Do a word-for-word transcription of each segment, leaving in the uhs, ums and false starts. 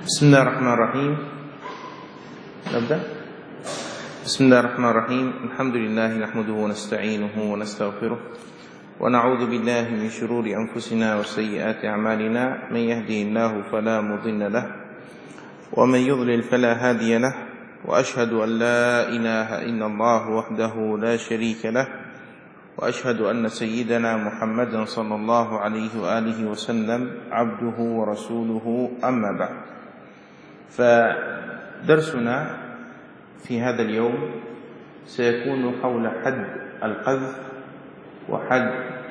بسم الله الرحمن الرحيم. نبدأ. بسم الله الرحمن الرحيم. الحمد لله نحمده ونستعينه ونستغفره ونعوذ بالله من شرور أنفسنا وسيئات أعمالنا، من يهده الله فلا مضل له ومن يضلل فلا هادي له، وأشهد أن لا إله إلا الله وحده لا شريك له، وأشهد أن سيدنا محمدا صلى الله عليه وآله وسلم عبده ورسوله، أما بعد. فدرسنا في هذا اليوم سيكون حول حد القذف وحد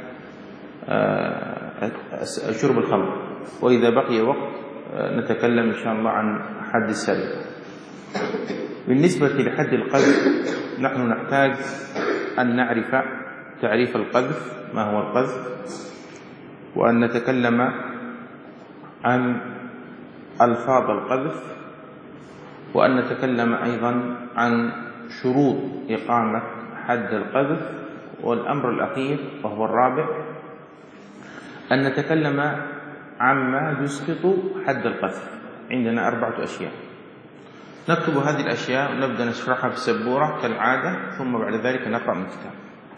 شرب الخمر، وإذا بقي وقت نتكلم إن شاء الله عن حد السرقة. بالنسبة لحد القذف نحن نحتاج أن نعرف تعريف القذف، ما هو القذف، وأن نتكلم عن ألفاظ القذف، وأن نتكلم أيضا عن شروط إقامة حد القذف، والأمر الأخير وهو الرابع أن نتكلم عما يسقط حد القذف. عندنا أربعة أشياء نكتب هذه الأشياء ونبدأ نشرحها في السبورة كالعادة، ثم بعد ذلك نقرأ من الكتاب.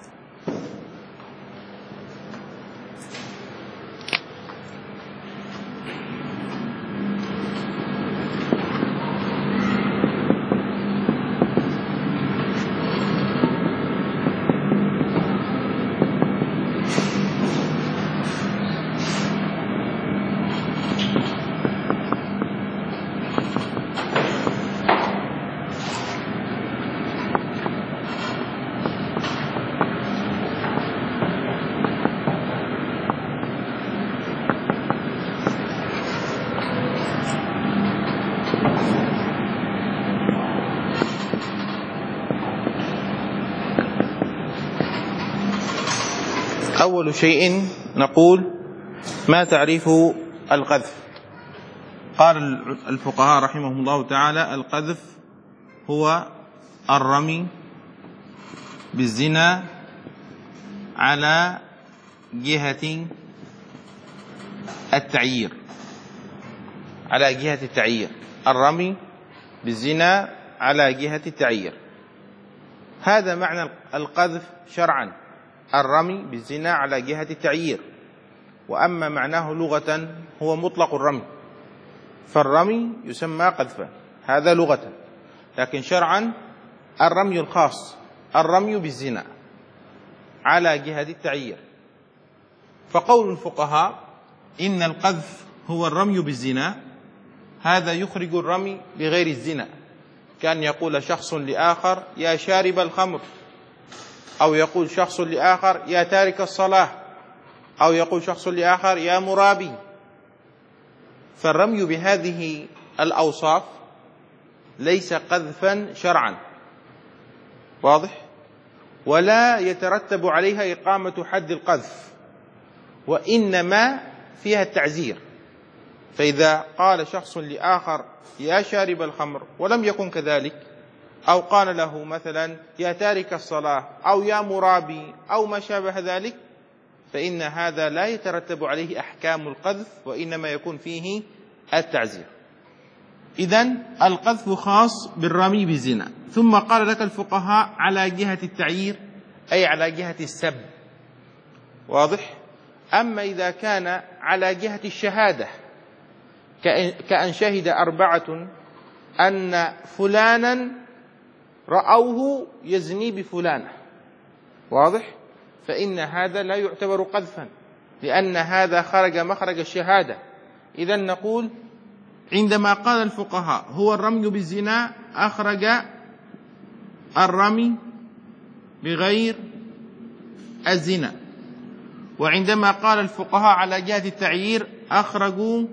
أول شيء نقول ما تعريف القذف. قال الفقهاء رحمهم الله تعالى: القذف هو الرمي بالزنا على جهة التعيير، على جهة التعيير، الرمي بالزنا على جهة التعيير. هذا معنى القذف شرعا، الرمي بالزنا على جهة التعيير. وأما معناه لغة هو مطلق الرمي، فالرمي يسمى قذفا، هذا لغة، لكن شرعا الرمي الخاص، الرمي بالزنا على جهة التعيير. فقول الفقهاء إن القذف هو الرمي بالزنا، هذا يخرج الرمي بغير الزنا، كان يقول شخص لآخر: يا شارب الخمر، أو يقول شخص لآخر: يا تارك الصلاة، أو يقول شخص لآخر: يا مرابي. فالرمي بهذه الأوصاف ليس قذفا شرعا، واضح؟ ولا يترتب عليها إقامة حد القذف، وإنما فيها التعزير. فإذا قال شخص لآخر: يا شارب الخمر، ولم يكن كذلك، أو قال له مثلا: يا تارك الصلاة، أو يا مرابي، أو ما شابه ذلك، فإن هذا لا يترتب عليه أحكام القذف، وإنما يكون فيه التعزير. إذن القذف خاص بالرمي بالزنا. ثم قال لك الفقهاء على جهة التعيير، أي على جهة السب، واضح؟ أما إذا كان على جهة الشهادة، كأن شهد أربعة أن فلانا رأوه يزني بفلانة، واضح؟ فإن هذا لا يعتبر قذفا، لأن هذا خرج مخرج الشهادة. إذن نقول عندما قال الفقهاء هو الرمي بالزنا، أخرج الرمي بغير الزنا. وعندما قال الفقهاء على جهة التعيير أخرجوا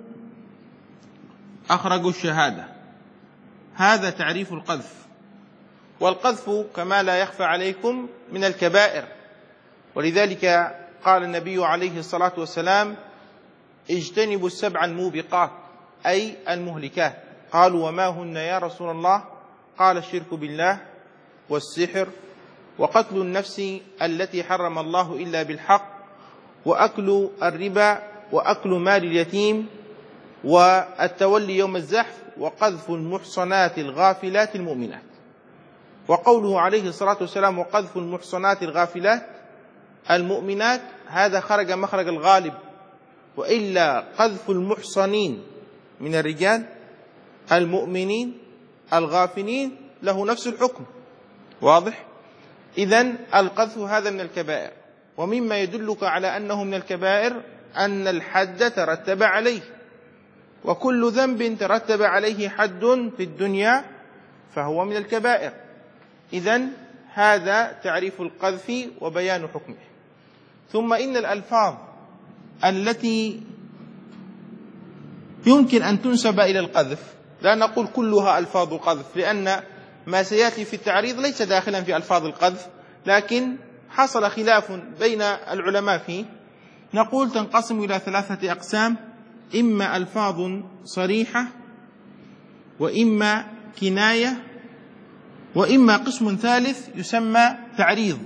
أخرجوا الشهادة. هذا تعريف القذف. والقذف كما لا يخفى عليكم من الكبائر، ولذلك قال النبي عليه الصلاة والسلام: اجتنبوا السبع الموبقات، أي المهلكات. قالوا: وما هن يا رسول الله؟ قال: الشرك بالله، والسحر، وقتل النفس التي حرم الله إلا بالحق، وأكل الربا، وأكل مال اليتيم، والتولي يوم الزحف، وقذف المحصنات الغافلات المؤمنات. وقوله عليه الصلاة والسلام وقذف المحصنات الغافلات المؤمنات، هذا خرج مخرج الغالب، وإلا قذف المحصنين من الرجال المؤمنين الغافلين له نفس الحكم. واضح؟ إذن القذف هذا من الكبائر. ومما يدلك على أنه من الكبائر أن الحد ترتب عليه، وكل ذنب ترتب عليه حد في الدنيا فهو من الكبائر. إذن هذا تعريف القذف وبيان حكمه. ثم إن الألفاظ التي يمكن أن تنسب إلى القذف، لا نقول كلها ألفاظ قذف، لأن ما سيأتي في التعريض ليس داخلا في ألفاظ القذف، لكن حصل خلاف بين العلماء فيه. نقول تنقسم إلى ثلاثة أقسام: إما ألفاظ صريحة، وإما كناية، وإما قسم ثالث يسمى تعريض.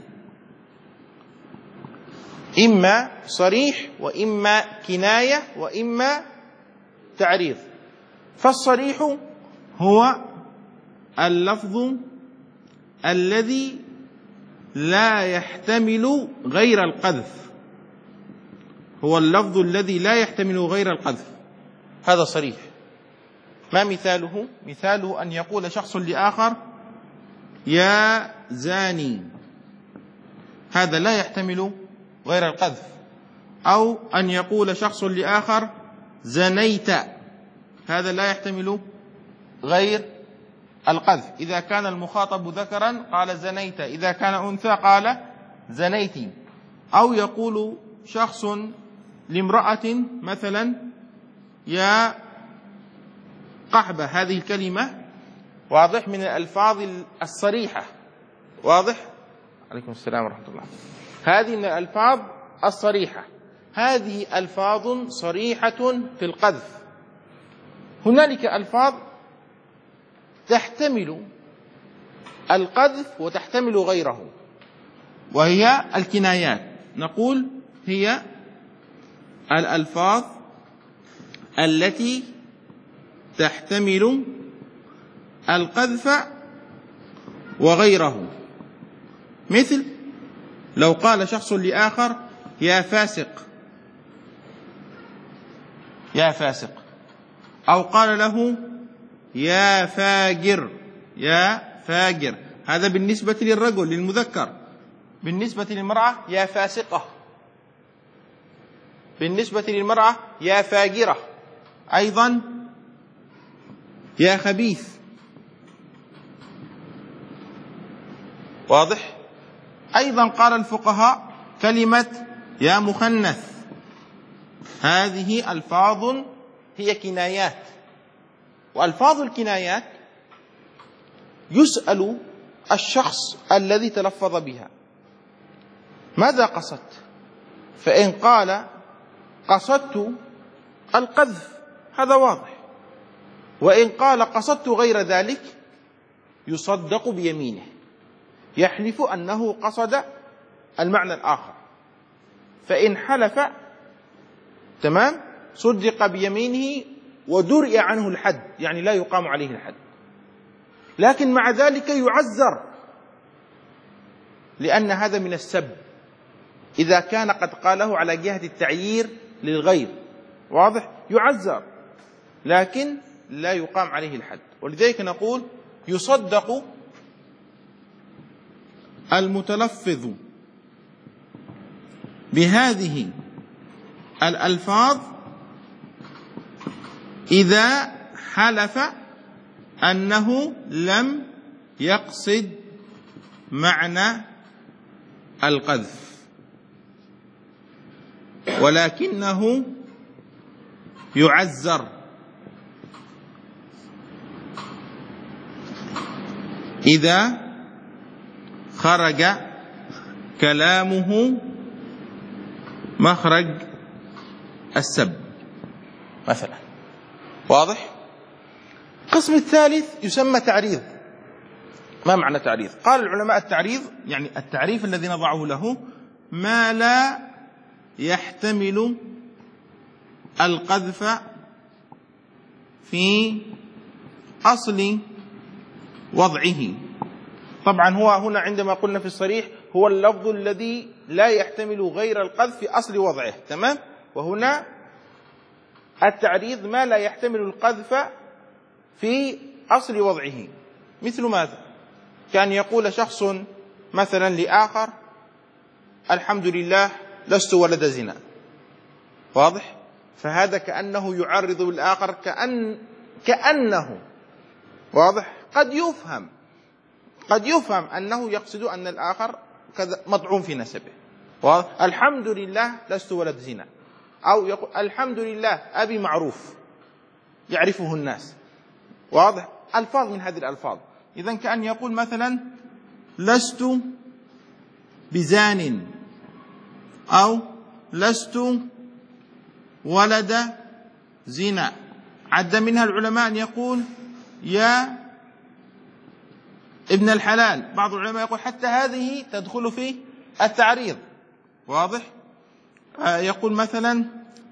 إما صريح، وإما كناية، وإما تعريض. فالصريح هو اللفظ الذي لا يحتمل غير القذف، هو اللفظ الذي لا يحتمل غير القذف، هذا صريح. ما مثاله؟ مثاله أن يقول شخص لآخر يا زاني، هذا لا يحتمل غير القذف. أو أن يقول شخص لآخر زنيت، هذا لا يحتمل غير القذف. إذا كان المخاطب ذكرا قال زنيت، إذا كان أنثى قال زنيتي. أو يقول شخص لامرأة مثلا يا قحبة، هذه الكلمة واضح من الألفاظ الصريحة. واضح؟ عليكم السلام ورحمة الله. هذه من الألفاظ الصريحة، هذه ألفاظ صريحة في القذف. هنالك ألفاظ تحتمل القذف وتحتمل غيره، وهي الكنايات. نقول هي الألفاظ التي تحتمل القذف وغيره، مثل لو قال شخص لآخر يا فاسق، يا فاسق، أو قال له يا فاجر، يا فاجر، هذا بالنسبة للرجل للمذكر. بالنسبة للمرأة يا فاسقة، بالنسبة للمرأة يا فاجرة، أيضا يا خبيث. واضح؟ أيضا قال الفقهاء كلمة يا مخنث، هذه ألفاظ هي كنايات. وألفاظ الكنايات يسأل الشخص الذي تلفظ بها ماذا قصدت؟ فإن قال قصدت القذف هذا واضح، وإن قال قصدت غير ذلك يصدق بيمينه، يحلف أنه قصد المعنى الآخر. فإن حلف تمام صدق بيمينه ودرئ عنه الحد، يعني لا يقام عليه الحد، لكن مع ذلك يعذر، لأن هذا من السب إذا كان قد قاله على جهة التعيير للغير. واضح؟ يعذر لكن لا يقام عليه الحد. ولذلك نقول يصدق المتلفظ بهذه الألفاظ إذا حلف أنه لم يقصد معنى القذف، ولكنه يعذر إذا خرج كلامه مخرج السب مثلا. واضح؟ القسم الثالث يسمى تعريض. ما معنى تعريض؟ قال العلماء التعريض يعني التعريف الذي نضعه له ما لا يحتمل القذف في أصل وضعه. طبعا هو هنا عندما قلنا في الصريح هو اللفظ الذي لا يحتمل غير القذف في أصل وضعه، تمام؟ وهنا التعريض ما لا يحتمل القذف في أصل وضعه. مثل ماذا؟ كان يقول شخص مثلا لآخر الحمد لله لست ولد زنا، واضح؟ فهذا كأنه يعرض بالآخر، كأن كأنه واضح. قد يفهم قد يفهم أنه يقصد أن الآخر كذا مطعون في نسبه، واضح؟ الحمد لله لست ولد زنا، أو يقول الحمد لله أبي معروف يعرفه الناس، واضح؟ ألفاظ من هذه الألفاظ. إذن كأن يقول مثلا لست بزان، أو لست ولد زنا. عد منها العلماء أن يقول يا ابن الحلال، بعض العلماء يقول حتى هذه تدخل في التعريض، واضح؟ آه يقول مثلا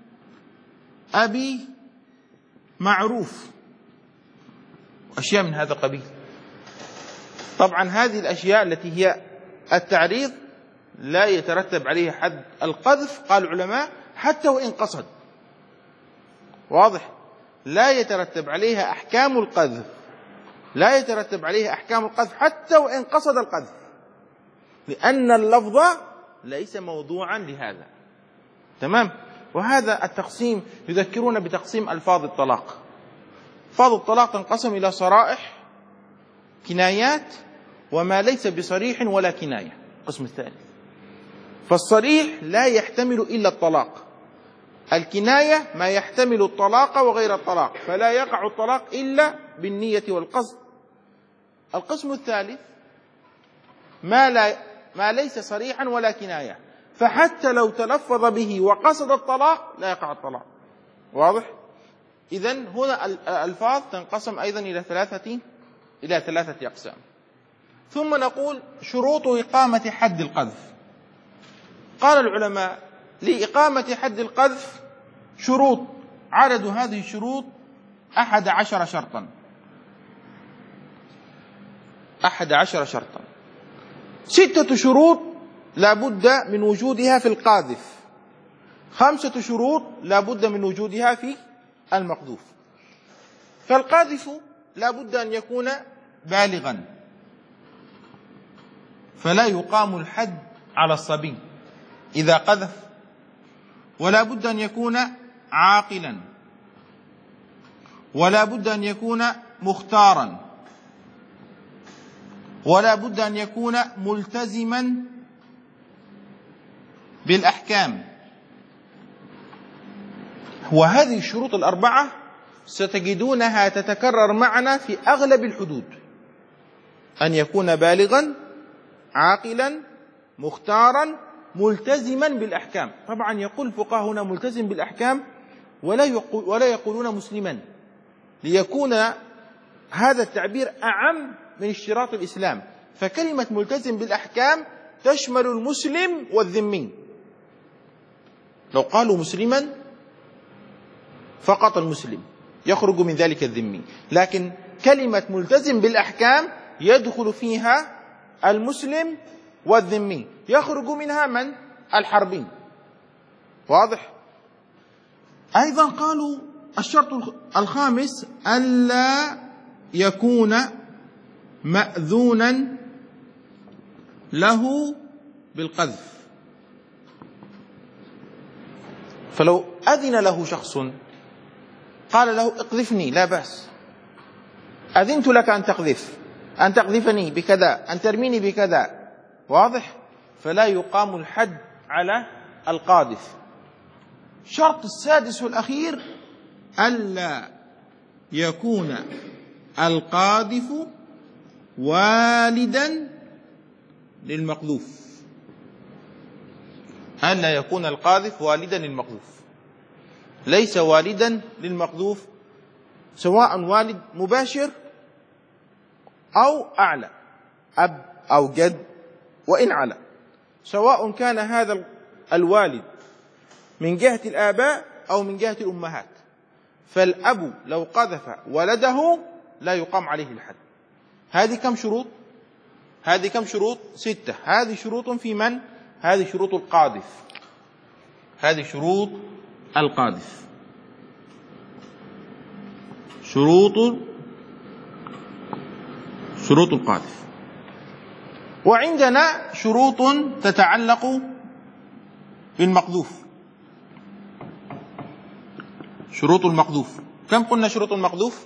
أبي معروف، أشياء من هذا القبيل. طبعا هذه الأشياء التي هي التعريض لا يترتب عليها حد القذف، قال العلماء حتى وإن قصد، واضح؟ لا يترتب عليها أحكام القذف، لا يترتب عليها أحكام القذف حتى وإن قصد القذف، لأن اللفظ ليس موضوعا لهذا، تمام؟ وهذا التقسيم يذكرون بتقسيم ألفاظ الطلاق. ألفاظ الطلاق تنقسم إلى صرائح، كنايات، وما ليس بصريح ولا كناية، القسم الثالث. فالصريح لا يحتمل إلا الطلاق، الكناية ما يحتمل الطلاق وغير الطلاق، فلا يقع الطلاق إلا بالنية والقصد. القسم الثالث ما, لا ما ليس صريحا ولا كناية، فحتى لو تلفظ به وقصد الطلاق لا يقع الطلاق، واضح؟ إذن هنا الألفاظ تنقسم أيضا إلى ثلاثة إلى ثلاثة أقسام. ثم نقول شروط إقامة حد القذف. قال العلماء لإقامة حد القذف شروط، عدد هذه الشروط أحد عشر شرطا، أحد عشر شرطا. ستة شروط لا بد من وجودها في القاذف، خمسة شروط لا بد من وجودها في المقذوف. فالقاذف لا بد أن يكون بالغا، فلا يقام الحد على الصبي إذا قذف، ولا بد أن يكون عاقلا، ولا بد أن يكون مختارا، ولا بد أن يكون ملتزما بالأحكام. وهذه الشروط الأربعة ستجدونها تتكرر معنا في أغلب الحدود، أن يكون بالغا، عاقلا، مختارا، ملتزما بالأحكام. طبعا يقول الفقهاء هنا ملتزم بالأحكام، ولا يقول ولا يقولون مسلما، ليكون هذا التعبير أعم من اشتراط الإسلام. فكلمة ملتزم بالأحكام تشمل المسلم والذمي. لو قالوا مسلما فقط المسلم يخرج من ذلك الذمي، لكن كلمة ملتزم بالأحكام يدخل فيها المسلم والذمي، يخرج منها من؟ الحربي، واضح؟ أيضا قالوا الشرط الخامس ألا يكون مأذونا له بالقذف. فلو أذن له شخص قال له اقذفني لا بأس، أذنت لك أن تقذف، أن تقذفني بكذا، أن ترميني بكذا، واضح؟ فلا يقام الحد على القاذف. الشرط السادس والأخير ألا يكون القاذف والدا للمقذوف، ألا يكون القاذف والدا للمقذوف، ليس والدا للمقذوف، سواء والد مباشر أو أعلى، أب أو جد وإن على، سواء كان هذا الوالد من جهة الآباء أو من جهة الأمهات. فالأب لو قذف ولده لا يقام عليه الحد. هذه كم شروط؟ هذه كم شروط؟ ستة. هذه شروط في من؟ هذه شروط القاذف. هذه شروط القاذف. شروط شروط القاذف. وعندنا شروط تتعلق بالمقذوف. شروط المقذوف كم قلنا شروط المقذوف؟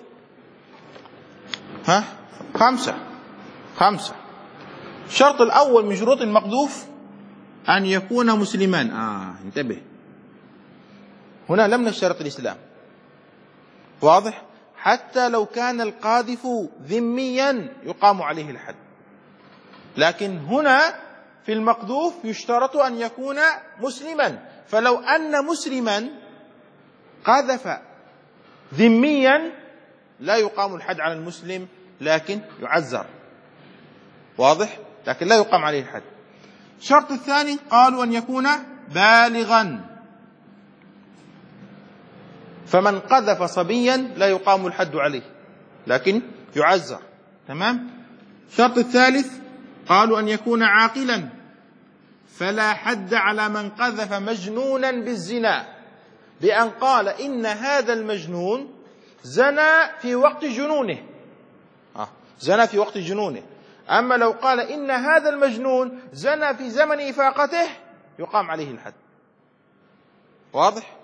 ها؟ خمسة. خمسة. الشرط الأول من شروط المقذوف أن يكون مسلمان. آه انتبه، هنا لم نشترط الإسلام، واضح؟ حتى لو كان القاذف ذميا يقام عليه الحد، لكن هنا في المقذوف يشترط أن يكون مسلما. فلو أن مسلما قذف ذميا لا يقام الحد على المسلم، لكن يعزر، واضح؟ لكن لا يقام عليه الحد. الشرط الثاني قالوا أن يكون بالغا، فمن قذف صبيا لا يقام الحد عليه لكن يعزر، تمام؟ الشرط الثالث قالوا أن يكون عاقلا، فلا حد على من قذف مجنونا بالزنا، بأن قال إن هذا المجنون زنى في وقت جنونه. آه. زنى في وقت جنونه. أما لو قال إن هذا المجنون زنى في زمن إفاقته يقام عليه الحد، واضح؟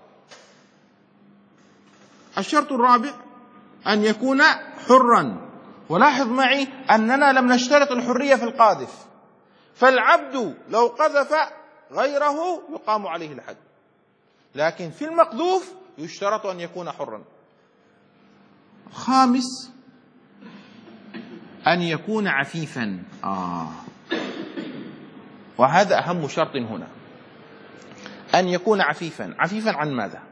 الشرط الرابع أن يكون حرا. ولاحظ معي أننا لم نشترط الحرية في القاذف، فالعبد لو قذف غيره يقام عليه الحد، لكن في المقذوف يشترط أن يكون حرا. خامس أن يكون عفيفا. آه. وهذا أهم شرط هنا، أن يكون عفيفا. عفيفا عن ماذا؟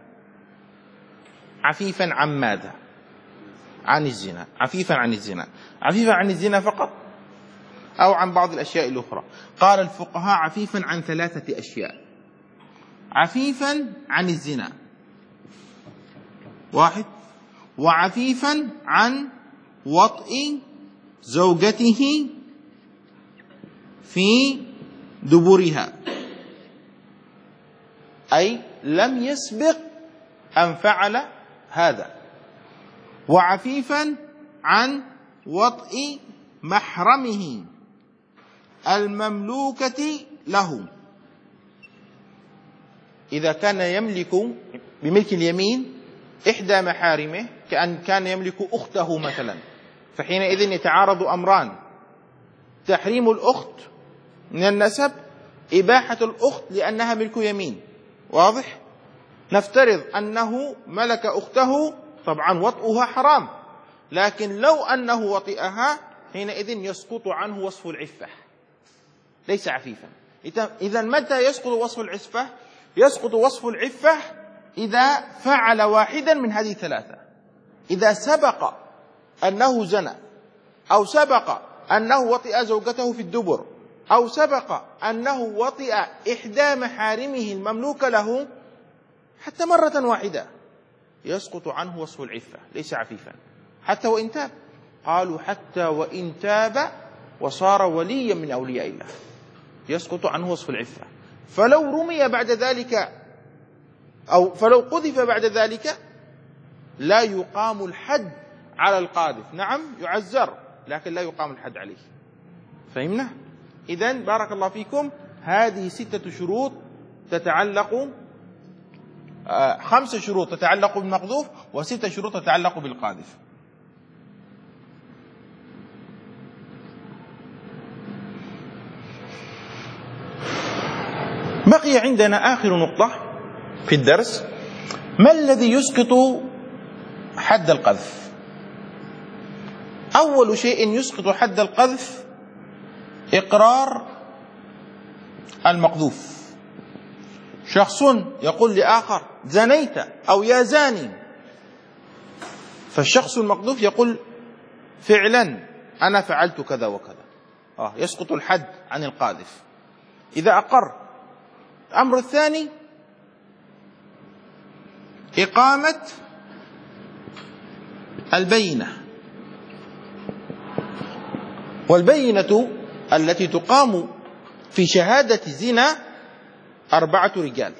عفيفا عن ماذا؟ عن الزنا. عفيفا عن الزنا. عفيفا عن الزنا فقط أو عن بعض الأشياء الأخرى؟ قال الفقهاء عفيفا عن ثلاثة أشياء. عفيفا عن الزنا واحد، وعفيفا عن وطئ زوجته في دبرها، أي لم يسبق أن فعل هذا. وعفيفا عن وطئ محرمه المملوكة له، إذا كان يملك بملك اليمين إحدى محارمه، كأن كان يملك أخته مثلا، فحينئذ يتعارض أمران: تحريم الأخت من النسب، إباحة الأخت لأنها ملك يمين، واضح؟ نفترض أنه ملك أخته، طبعا وطئها حرام، لكن لو أنه وطئها حينئذ يسقط عنه وصف العفة، ليس عفيفا. إذا متى يسقط وصف العفة؟ يسقط وصف العفة إذا فعل واحدا من هذه الثلاثة: إذا سبق أنه زنى، أو سبق أنه وطئ زوجته في الدبر، أو سبق أنه وطئ إحدى محارمه المملوكة له حتى مرة واحدة، يسقط عنه وصف العفة، ليس عفيفا حتى وإن تاب. قالوا حتى وإن تاب وصار وليا من أولياء الله يسقط عنه وصف العفة. فلو رمي بعد ذلك أو فلو قذف بعد ذلك لا يقام الحد على القاذف، نعم يعزر لكن لا يقام الحد عليه. فهمنا؟ إذن بارك الله فيكم، هذه ستة شروط تتعلق آه خمس شروط تتعلق بالمقذوف، وستة شروط تتعلق بالقاذف. بقي عندنا آخر نقطة في الدرس: ما الذي يسقط حد القذف؟ أول شيء يسقط حد القذف إقرار المقذوف. شخص يقول لآخر زنيت أو يا زاني، فالشخص المقذوف يقول فعلا أنا فعلت كذا وكذا، آه يسقط الحد عن القاذف إذا أقر. الأمر الثاني إقامة البينة. والبينة التي تقام في شهادة الزنا أربعة رجال،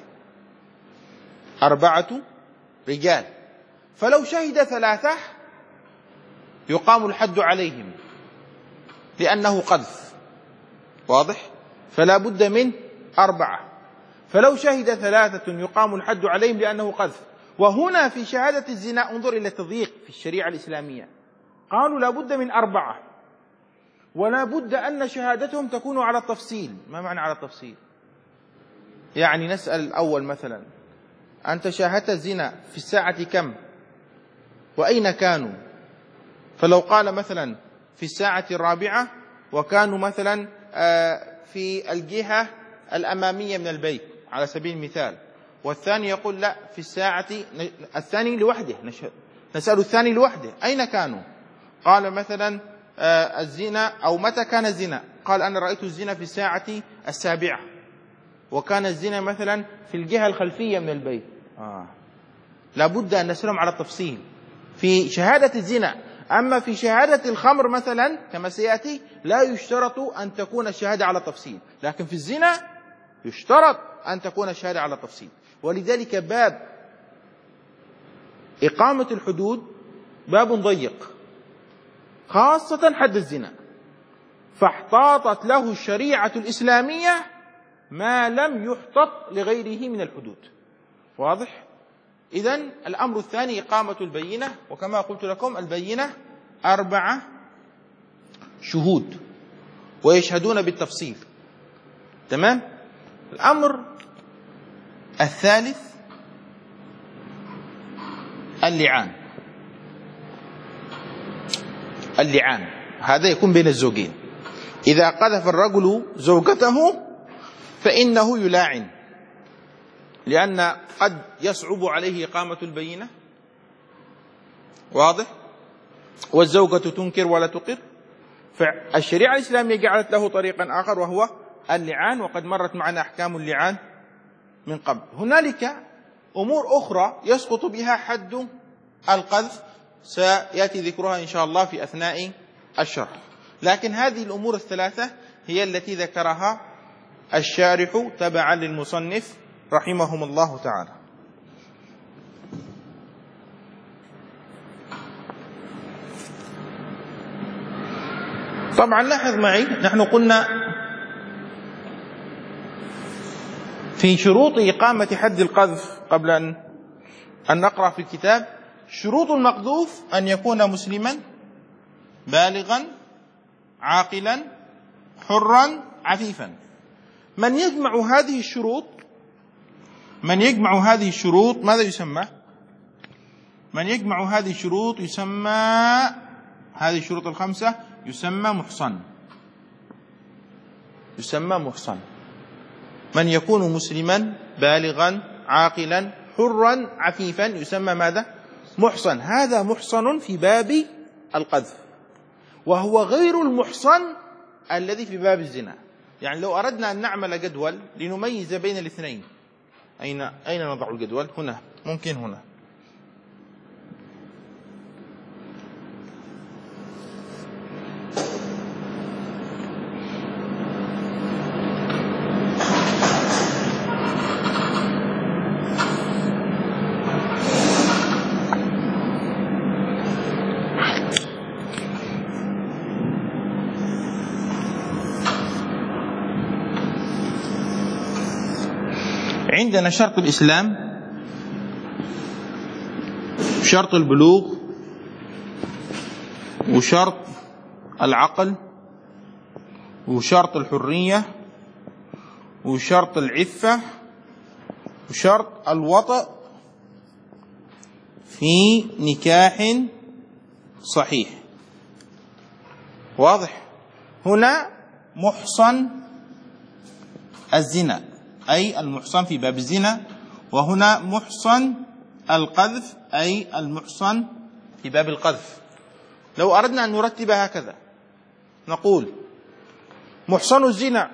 أربعة رجال، فلو شهد ثلاثة يقام الحد عليهم لأنه قذف، واضح؟ فلا بد من أربعة، فلو شهد ثلاثة يقام الحد عليهم لأنه قذف. وهنا في شهادة الزنا انظر إلى التضييق في الشريعة الإسلامية، قالوا لا بد من أربعة، ولا بد أن شهادتهم تكون على التفصيل. ما معنى على التفصيل؟ يعني نسأل الأول مثلا: أنت شاهدت الزنا في الساعة كم وأين كانوا؟ فلو قال مثلا في الساعة الرابعة وكانوا مثلا في الجهة الأمامية من البيت على سبيل المثال، والثاني يقول لا في الساعة، الثاني لوحده، نسأل الثاني لوحده أين كانوا؟ قال مثلا الزنا أو متى كان الزنا؟ قال أنا رأيت الزنا في الساعة السابعة، وكان الزنا مثلا في الجهة الخلفية من البيت. آه. لابد أن نسألهم على التفصيل في شهادة الزنا. أما في شهادة الخمر مثلا كما سيأتي لا يشترط أن تكون الشهادة على التفصيل، لكن في الزنا يشترط أن تكون الشهادة على التفصيل. ولذلك باب إقامة الحدود باب ضيق، خاصة حد الزنا، فاحتاطت له الشريعة الإسلامية ما لم يحتط لغيره من الحدود، واضح؟ إذن الأمر الثاني إقامة البينة، وكما قلت لكم البينة أربعة شهود ويشهدون بالتفصيل، تمام؟ الأمر الثالث اللعان. اللعان هذا يكون بين الزوجين، إذا قذف الرجل زوجته فإنه يلاعن، لأن قد يصعب عليه إقامة البينة، واضح؟ والزوجة تنكر ولا تقر، فالشريعة الإسلامية جعلت له طريقا آخر وهو اللعان، وقد مرت معنا أحكام اللعان من قبل. هنالك أمور أخرى يسقط بها حد القذف سيأتي ذكرها إن شاء الله في أثناء الشرح، لكن هذه الأمور الثلاثة هي التي ذكرها الشارح تبعا للمصنف رحمهم الله تعالى. طبعا لاحظ معي، نحن قلنا في شروط إقامة حد القذف قبل أن أن نقرأ في الكتاب: شروط المقذوف أن يكون مسلما بالغا عاقلا حرا عفيفا. من يجمع هذه الشروط من يجمع هذه الشروط ماذا يسمى؟ من يجمع هذه الشروط يسمى، هذه الشروط الخمسة يسمى محصن، يسمى محصن. من يكون مسلما بالغا عاقلا حرا عفيفا يسمى ماذا؟ محصن. هذا محصن في باب القذف، وهو غير المحصن الذي في باب الزنا. يعني لو أردنا أن نعمل جدول لنميز بين الاثنين، أين أين نضع الجدول؟ هنا، ممكن هنا. عندنا شرط الإسلام، شرط البلوغ، وشرط العقل، وشرط الحرية، وشرط العفة، وشرط الوطأ في نكاح صحيح. واضح؟ هنا محصن الزنا أي المحصن في باب الزنا، وهنا محصن القذف أي المحصن في باب القذف. لو أردنا أن نرتب هكذا نقول: محصن الزنا،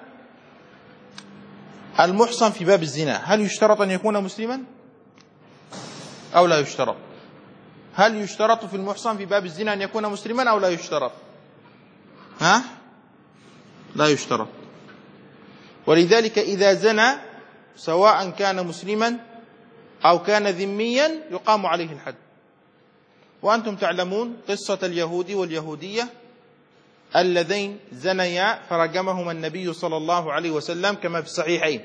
المحصن في باب الزنا، هل يشترط أن يكون مسلما أو لا يشترط؟ هل يشترط في المحصن في باب الزنا أن يكون مسلما أو لا يشترط؟ ها؟ لا يشترط. ولذلك إذا زنى سواء كان مسلما أو كان ذميا يقام عليه الحد. وأنتم تعلمون قصة اليهود واليهودية اللذين زنيا فرجمهما النبي صلى الله عليه وسلم كما في الصحيحين.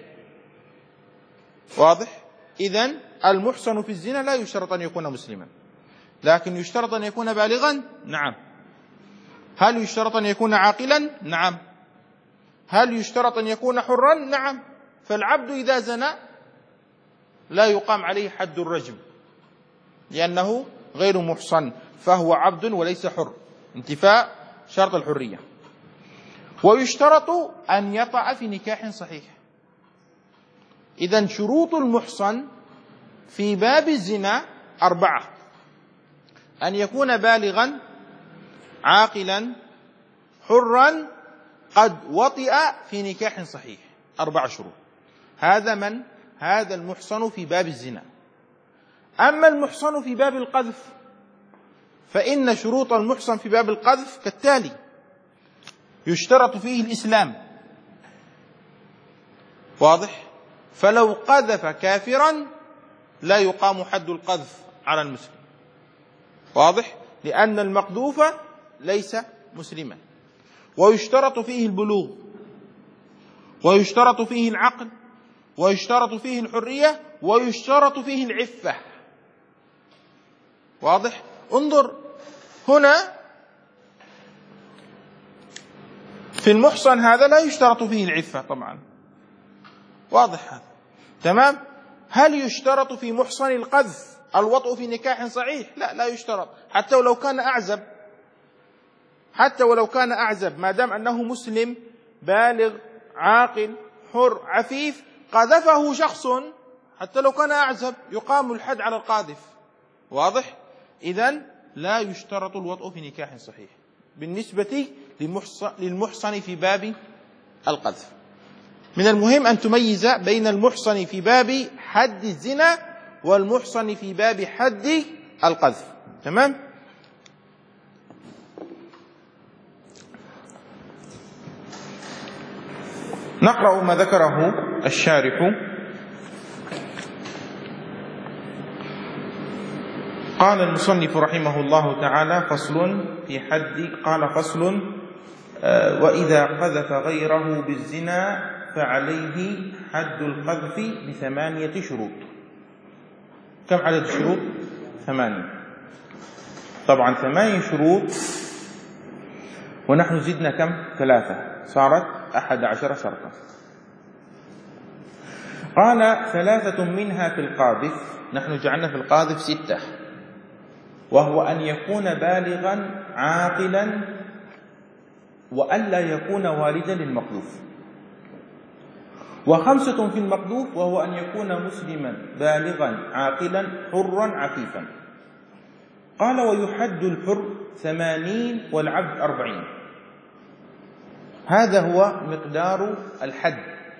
واضح؟ إذن المحصن في الزنا لا يشترط أن يكون مسلما، لكن يشترط أن يكون بالغا. نعم. هل يشترط أن يكون عاقلا؟ نعم. هل يشترط أن يكون حرا؟ نعم. فالعبد إذا زنى لا يقام عليه حد الرجم لأنه غير محصن، فهو عبد وليس حر، انتفاء شرط الحرية. ويشترط أن يطأ في نكاح صحيح. إذن شروط المحصن في باب الزنا أربعة: أن يكون بالغا، عاقلا، حرا، قد وطئ في نكاح صحيح. أربع شروط. هذا من؟ هذا المحصن في باب الزنا. أما المحصن في باب القذف فإن شروط المحصن في باب القذف كالتالي: يشترط فيه الإسلام. واضح؟ فلو قذف كافرا لا يقام حد القذف على المسلم. واضح؟ لأن المقذوف ليس مسلما. ويشترط فيه البلوغ، ويشترط فيه العقل، ويشترط فيه الحرية، ويشترط فيه العفة. واضح؟ انظر هنا في المحصن هذا لا يشترط فيه العفة طبعا. واضح هذا؟ تمام. هل يشترط في محصن القذف الوطء في نكاح صحيح؟ لا، لا يشترط. حتى ولو كان أعزب، حتى ولو كان أعزب، ما دام أنه مسلم بالغ عاقل حر عفيف قذفه شخص، حتى لو كان أعزب يقام الحد على القاذف. واضح؟ إذن لا يشترط الوطء في نكاح صحيح بالنسبة للمحصن في باب القذف. من المهم أن تميز بين المحصن في باب حد الزنا والمحصن في باب حد القذف. تمام؟ نقرأ ما ذكره الشارح. قال المصنف رحمه الله تعالى: فصل في حد. قال: فصل: وإذا قذف غيره بالزنا فعليه حد القذف بثمانية شروط. كم عدد الشروط؟ ثمانية. طبعا ثمانية شروط ونحن زدنا كم؟ ثلاثة، صارت أحد عشر شرطا. قال: ثلاثة منها في القاذف. نحن جعلنا في القاذف ستة، وهو أن يكون بالغا عاقلا وألا يكون والدا للمقذوف. وخمسة في المقذوف، وهو أن يكون مسلما بالغا عاقلا حرا عفيفا. قال: ويحد الحر ثمانين والعبد أربعين. هذا هو مقدار الحد.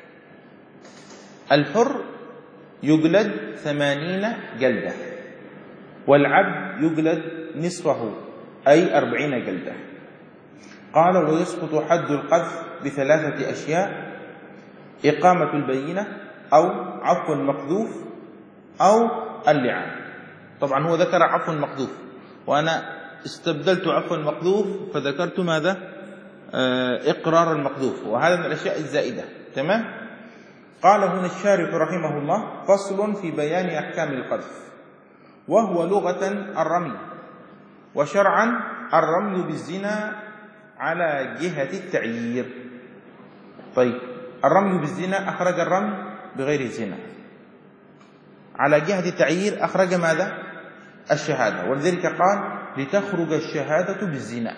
الحر يجلد ثمانين جلدة، والعبد يجلد نصفه أي أربعين جلدة. قال: ويسقط حد القذف بثلاثة أشياء: إقامة البينة، أو عفو المقذوف، أو اللعان. طبعا هو ذكر عفو المقذوف، وأنا استبدلت عفو المقذوف فذكرت ماذا؟ إقرار المقذوف، وهذا من الأشياء الزائدة. تمام؟ قال هنا الشارح رحمه الله: فصل في بيان أحكام القذف. وهو لغة الرمي، وشرعا الرمي بالزنا على جهة التعيير. طيب، الرمي بالزنا أخرج الرمي بغير الزنا، على جهة التعيير أخرج ماذا؟ الشهادة. ولذلك قال: لتخرج الشهادة بالزنا.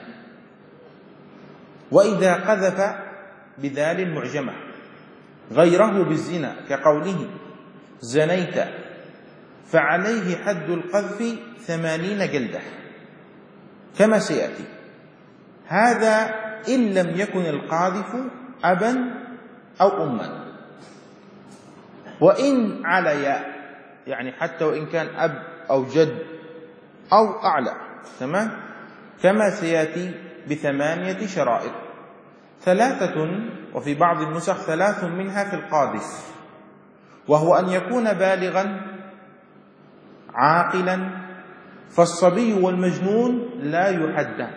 وإذا قذف بذال المعجمة غيره بالزنا كقوله: زنيت، فعليه حد القذف ثمانين جلدة كما سيأتي. هذا إن لم يكن القاذف أبا أو أما. وإن عليا، يعني حتى وإن كان أب أو جد أو أعلى. تمام؟ كما سيأتي بثمانية شرائط، ثلاثة وفي بعض النسخ ثلاث منها في القاذف، وهو أن يكون بالغا عاقلا، فالصبي والمجنون لا يحدان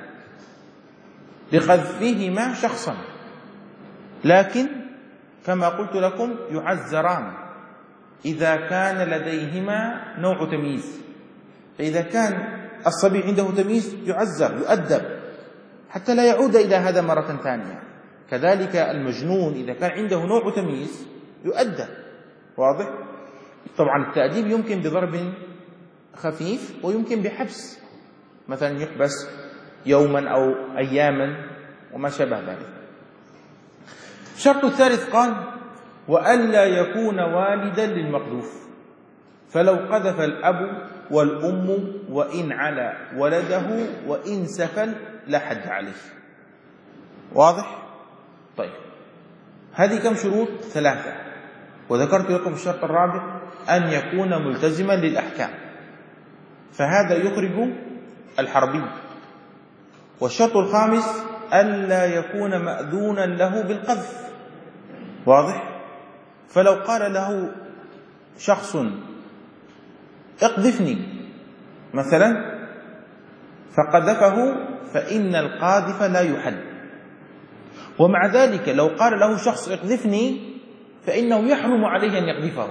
لقذفهما شخصا، لكن كما قلت لكم يعزران إذا كان لديهما نوع تمييز. فإذا كان الصبي عنده تمييز يعزر يؤدب حتى لا يعود إلى هذا مرة ثانية. كذلك المجنون إذا كان عنده نوع تمييز يؤدب. واضح؟ طبعا التأديب يمكن بضرب خفيف ويمكن بحبس، مثلا يحبس يوما أو أياما وما شابه ذلك. الشرط الثالث قال: وألا يكون والدا للمقذوف، فلو قذف الأب والأم وإن على ولده وإن سفل لا حد عليه. واضح؟ طيب، هذه كم شروط؟ ثلاثة. وذكرت لكم الشرط الرابع أن يكون ملتزما للأحكام، فهذا يخرج الحربي. والشرط الخامس ألا يكون مأذونا له بالقذف. واضح؟ فلو قال له شخص اقذفني مثلا فقذفه فإن القاذف لا يحد. ومع ذلك لو قال له شخص اقذفني فإنه يحرم عليه أن يقذفه،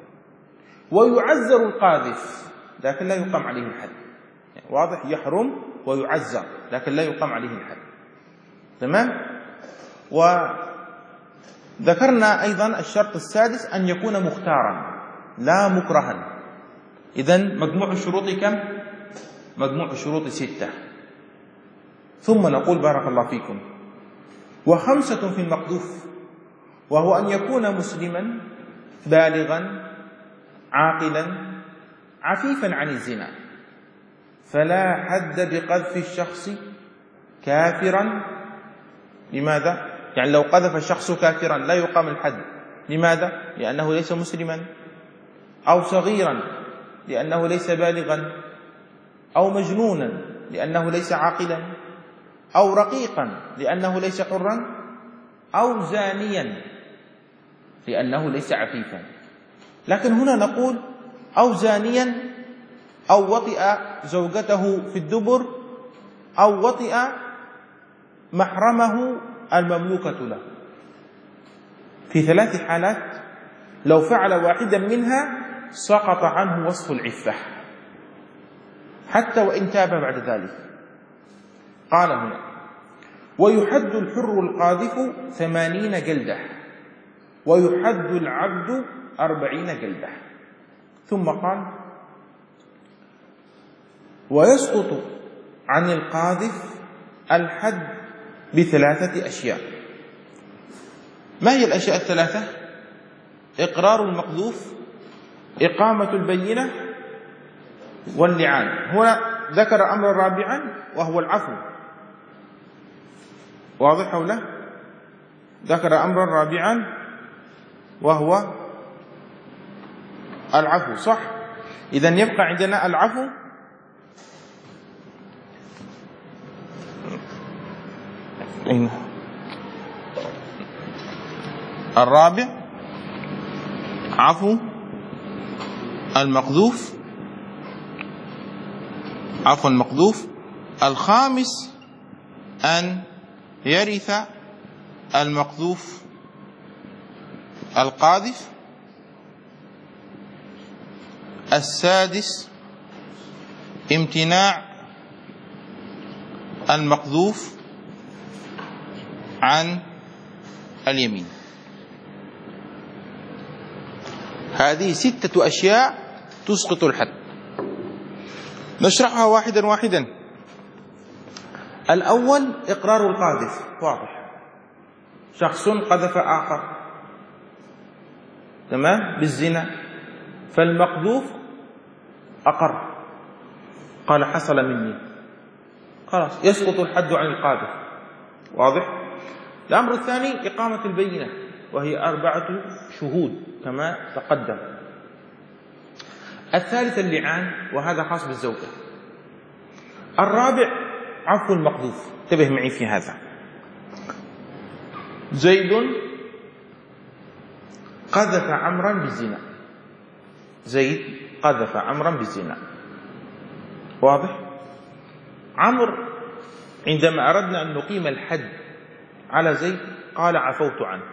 ويعزر القاذف لكن لا يقام عليه الحد. واضح؟ يحرم ويعزر لكن لا يقام عليه الحد. تمام؟ وذكرنا أيضا الشرط السادس أن يكون مختارا لا مكرها. إذن مجموع الشروط كم؟ مجموع الشروط ستة. ثم نقول بارك الله فيكم: وخمسة في المقذوف، وهو أن يكون مسلما بالغا عاقلا عفيفا عن الزنا، فلا حد بقذف الشخص كافرا. لماذا؟ يعني لو قذف الشخص كافرا لا يقام الحد. لماذا؟ لأنه ليس مسلما، أو صغيرا لأنه ليس بالغا، أو مجنونا لأنه ليس عاقلا، أو رقيقا لأنه ليس حرا، أو زانيا لأنه ليس عفيفا. لكن هنا نقول أو زانيا، أو وطئ زوجته في الدبر، أو وطئ محرمه المملوكة له. في ثلاث حالات لو فعل واحدا منها سقط عنه وصف العفة حتى وإن تاب بعد ذلك. قال هنا: ويحد الحر القاذف ثمانين جلدة، ويحد العبد أربعين جلدة. ثم قال: ويسقط عن القاذف الحد بثلاثة أشياء. ما هي الأشياء الثلاثة؟ إقرار المقذوف، إقامة البينة، واللعان. هنا ذكر أمرا رابعا وهو العفو. واضح أو لا؟ ذكر أمرا رابعا وهو العفو، صح؟ إذن يبقى عندنا العفو الرابع عفو المقذوف، عفو المقذوف. الخامس أن يرث المقذوف القاذف. السادس امتناع المقذوف عن اليمين. هذه ستة أشياء تسقط الحد. نشرحها واحدا واحدا. الأول إقرار القاذف، واضح، شخص قذف آخر تمام بالزنا، فالمقذوف أقر قال حصل مني، خلاص يسقط الحد عن القاذف. واضح؟ الأمر الثاني إقامة البينة، وهي أربعة شهود كما تقدم. الثالث اللعان، وهذا خاص بالزوجة. الرابع عفو المقذوف. انتبه معي في هذا. زيد قذف عمرا بالزنا. زيد قذف عمرا بالزنا، واضح؟ عمرو عندما أردنا أن نقيم الحد على زيد قال عفوت عنه.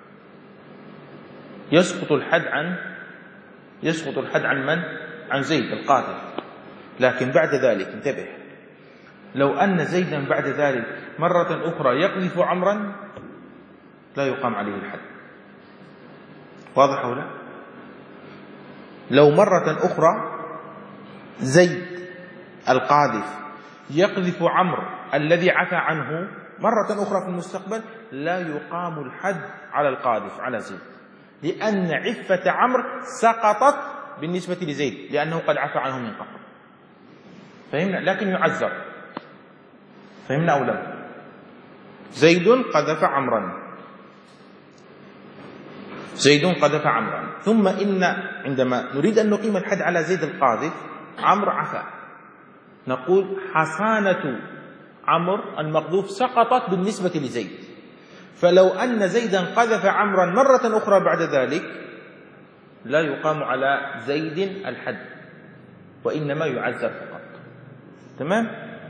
يسقط الحد عن يسقط الحد عن من؟ عن زيد القاتل. لكن بعد ذلك انتبه، لو أن زيدا بعد ذلك مرة أخرى يقذف عمرا لا يقام عليه الحد. واضح أو لا؟ لو مرة أخرى زيد القاذف يقذف عمرو الذي عفى عنه مرة أخرى في المستقبل لا يقام الحد على القاذف على زيد، لأن عفة عمرو سقطت بالنسبة لزيد لأنه قد عفى عنه من قبل. فهمنا؟ لكن يعذر. فهمنا أو لا؟ زيد قذف عمرا زيد قذف عمرا ثم إن عندما نريد أن نقيم الحد على زيد القاذف عمرو عفى، نقول حصانة عمرو المقذوف سقطت بالنسبة لزيد. فلو أن زيدا قذف عمرا مرة أخرى بعد ذلك لا يقام على زيد الحد وإنما يعذر فقط. تمام؟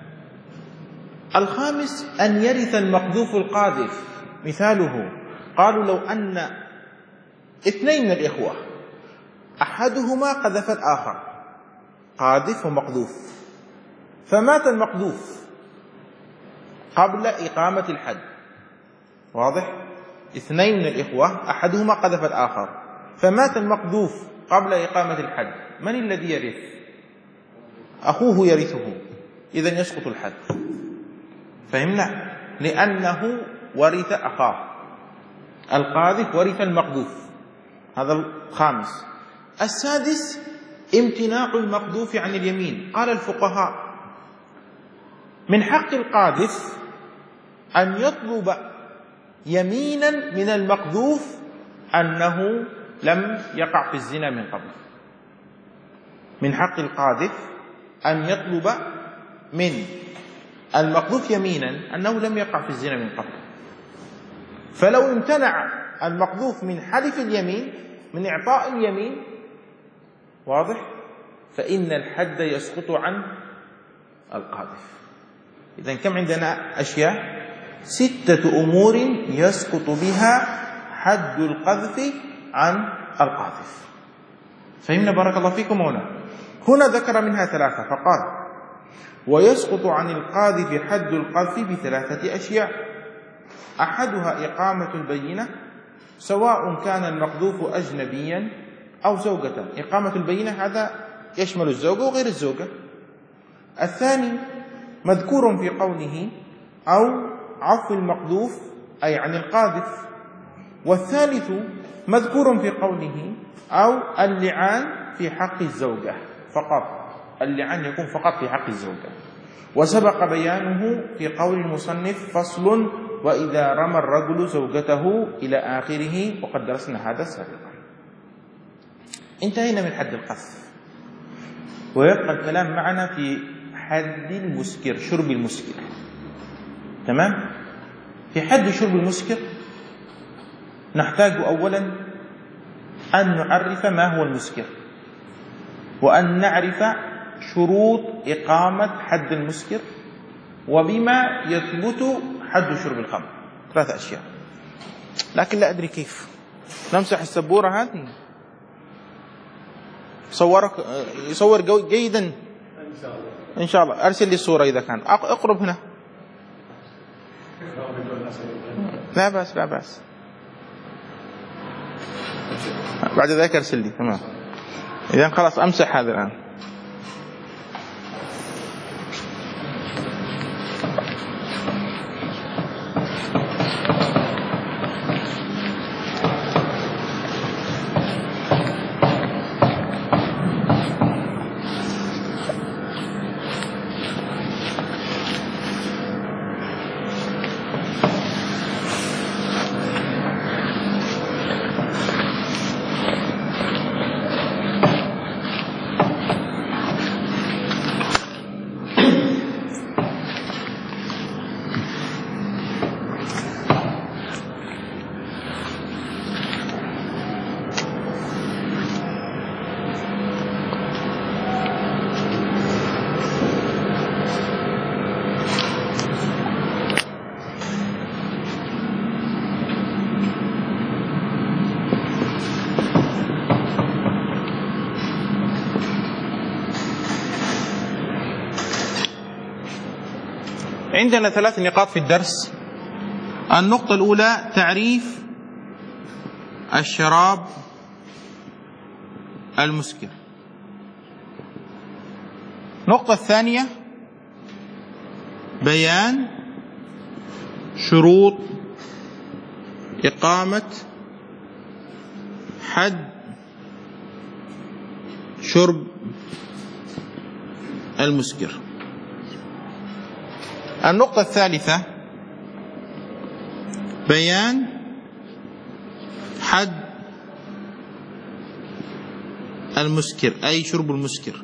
الخامس أن يرث المقذوف القاذف. مثاله قالوا لو أن اثنين من الإخوة أحدهما قذف الآخر، قاذف ومقذوف، فمات المقذوف قبل إقامة الحد. واضح؟ اثنين من الإخوة أحدهما قذف الآخر فمات المقذوف قبل إقامة الحد، من الذي يرث؟ أخوه يرثه، إذن يسقط الحد. فهمنا؟ لأنه ورث أخاه. القاذف ورث المقذوف. هذا الخامس. السادس امتناع المقذوف عن اليمين. قال الفقهاء من حق القاذف أن يطلب يمينا من المقذوف أنه لم يقع في الزنا من قبل. من حق القاذف أن يطلب من المقذوف يمينا أنه لم يقع في الزنا من قبل. فلو امتنع المقذوف من حلف اليمين، من إعطاء اليمين، واضح، فإن الحد يسقط عن القاذف. إذن كم عندنا أشياء؟ ستة أمور يسقط بها حد القذف عن القاذف. فهمنا بارك الله فيكم هنا؟ هنا ذكر منها ثلاثة فقال ويسقط عن القاذف حد القذف بثلاثة أشياء. أحدها إقامة البينة سواء كان المقذوف أجنبيا أو زوجة. إقامة البينة هذا يشمل الزوجة وغير الزوجة. الثاني مذكور في قوله أو عفو المقذوف أي عن القاذف. والثالث مذكور في قوله أو اللعان في حق الزوجة فقط. اللعان يكون فقط في حق الزوجة. وسبق بيانه في قول المصنف فصل وإذا رمى الرجل زوجته إلى آخره، وقد درسنا هذا سابقا. انتهينا من حد القذف، ويبقى الكلام معنا في حد المسكر، شرب المسكر. تمام؟ في حد شرب المسكر نحتاج أولا أن نعرف ما هو المسكر، وأن نعرف شروط إقامة حد المسكر، وبما يثبت حد شرب الخمر. ثلاثة أشياء، لكن لا أدري كيف نمسح السبورة هذه. صورك يصور جيدا إن شاء الله. أرسل لي الصورة إذا كان أقرب هنا. لا بأس لا بأس. بعد ذلك أرسل لي. تمام. إذن خلاص أمسح هذا الآن. عندنا ثلاث نقاط في الدرس. النقطة الأولى تعريف الشراب المسكر. النقطة الثانية بيان شروط إقامة حد شرب المسكر. النقطة الثالثة بيان حد المسكر أي شرب المسكر.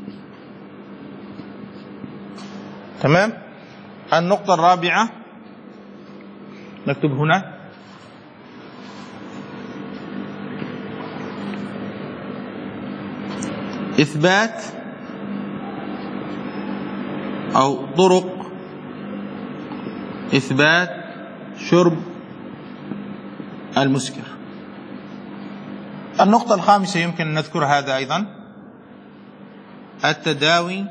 تمام. النقطة الرابعة نكتب هنا إثبات أو طرق إثبات شرب المسكر. النقطة الخامسة يمكن أن نذكر هذا أيضا التداوي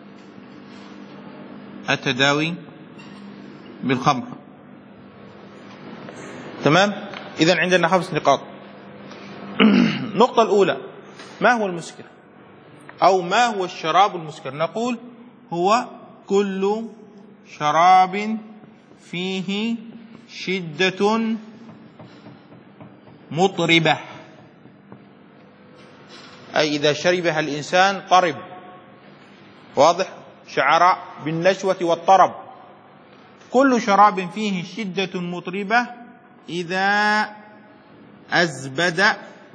التداوي بالخمر. تمام. إذن عندنا خمس نقاط. النقطة الأولى ما هو المسكر أو ما هو الشراب المسكر؟ نقول هو كل شراب فيه شدة مطربة، أي إذا شربها الإنسان طرب، واضح، شعر بالنشوة والطرب. كل شراب فيه شدة مطربة إذا أزبد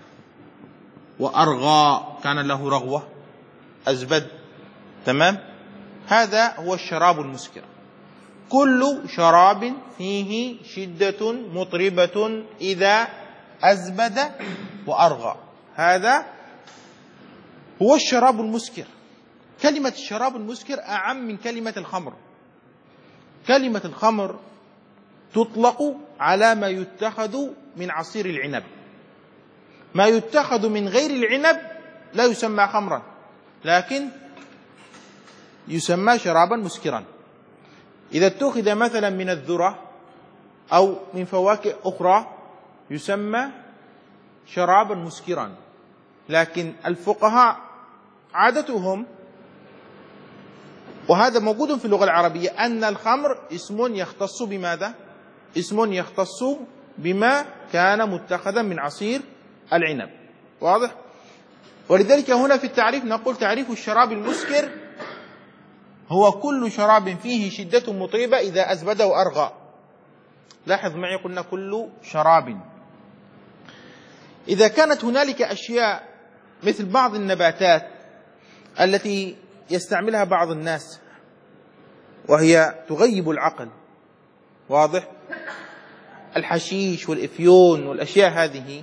وأرغى، كان له رغوة، أزبد. تمام. هذا هو الشراب المسكر. كل شراب فيه شدة مطربة إذا أزبد وأرغى، هذا هو الشراب المسكر. كلمة الشراب المسكر أعم من كلمة الخمر. كلمة الخمر تطلق على ما يتخذ من عصير العنب، ما يتخذ من غير العنب لا يسمى خمرا، لكن يسمى شرابا مسكرا. إذا اتخذ مثلا من الذرة أو من فواكه أخرى يسمى شرابا مسكرا. لكن الفقهاء عادتهم، وهذا موجود في اللغة العربية، أن الخمر اسم يختص بماذا؟ اسم يختص بما كان متخذا من عصير العنب، واضح؟ ولذلك هنا في التعريف نقول تعريف الشراب المسكر هو كل شراب فيه شدة مطربة إذا أزبد وأرغى. لاحظ معي قلنا كل شراب. إذا كانت هنالك أشياء مثل بعض النباتات التي يستعملها بعض الناس وهي تغيب العقل، واضح، الحشيش والإفيون والأشياء هذه،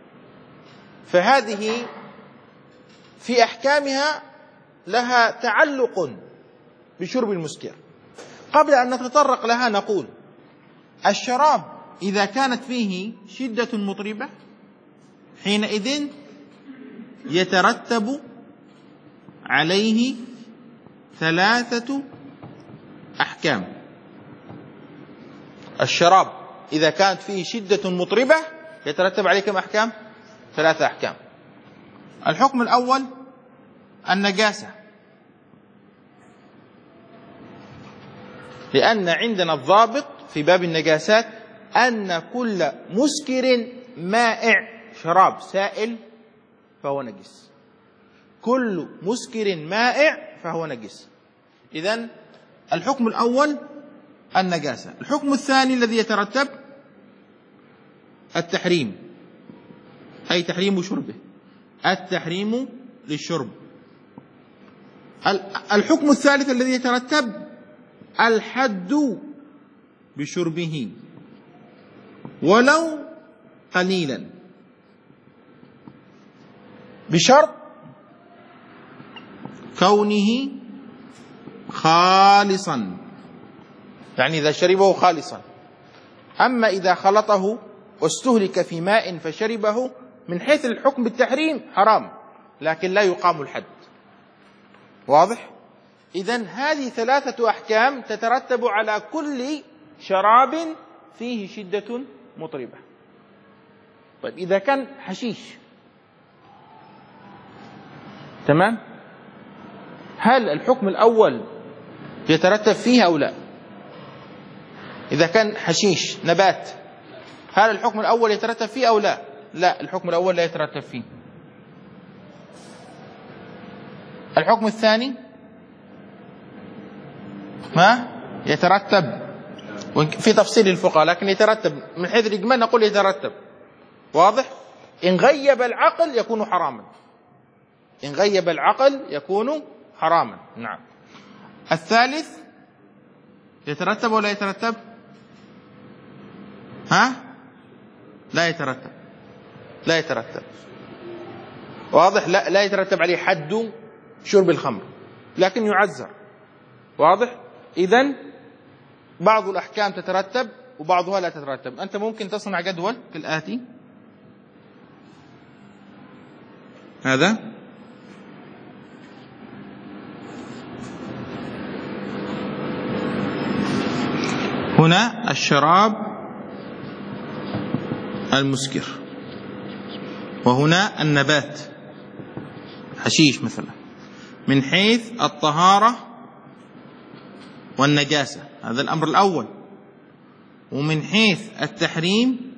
فهذه في أحكامها لها تعلق بشرب المسكر. قبل أن نتطرق لها نقول الشراب إذا كانت فيه شدة مطربة حينئذ يترتب عليه ثلاثة أحكام. الشراب إذا كانت فيه شدة مطربة يترتب عليه كم أحكام؟ ثلاثة أحكام. الحكم الأول النجاسة، لأن عندنا الضابط في باب النجاسات أن كل مسكر مائع، شراب سائل فهو نجس، كل مسكر مائع فهو نجس. إذن الحكم الأول النجاسة. الحكم الثاني الذي يترتب التحريم، أي تحريم شربه، التحريم للشرب. الحكم الثالث الذي يترتب الحد بشربه ولو قليلا، بشرط كونه خالصا، يعني إذا شربه خالصا. أما إذا خلطه واستهلك في ماء فشربه من حيث الحكم بالتحريم حرام، لكن لا يقام الحد، واضح؟ إذن هذه ثلاثة أحكام تترتب على كل شراب فيه شدة مطربة. طيب إذا كان حشيش، تمام، هل الحكم الأول يترتب فيه أو لا؟ إذا كان حشيش نبات، هل الحكم الأول يترتب فيه أو لا؟ لا، الحكم الأول لا يترتب فيه. الحكم الثاني ما يترتب في تفصيل الفقهاء، لكن يترتب من حيث الإجمال نقول يترتب. واضح؟ إن غيب العقل يكون حراما، إن غيب العقل يكون حراما. نعم. الثالث يترتب ولا يترتب؟ ها؟ لا يترتب، لا يترتب. واضح؟ لا, لا يترتب عليه حد شرب الخمر، لكن يعزر. واضح؟ إذن بعض الأحكام تترتب وبعضها لا تترتب. أنت ممكن تصنع جدول كالآتي، هذا هنا الشراب المسكر، وهنا النبات حشيش مثلا، من حيث الطهارة والنجاسة، هذا الأمر الأول، ومن حيث التحريم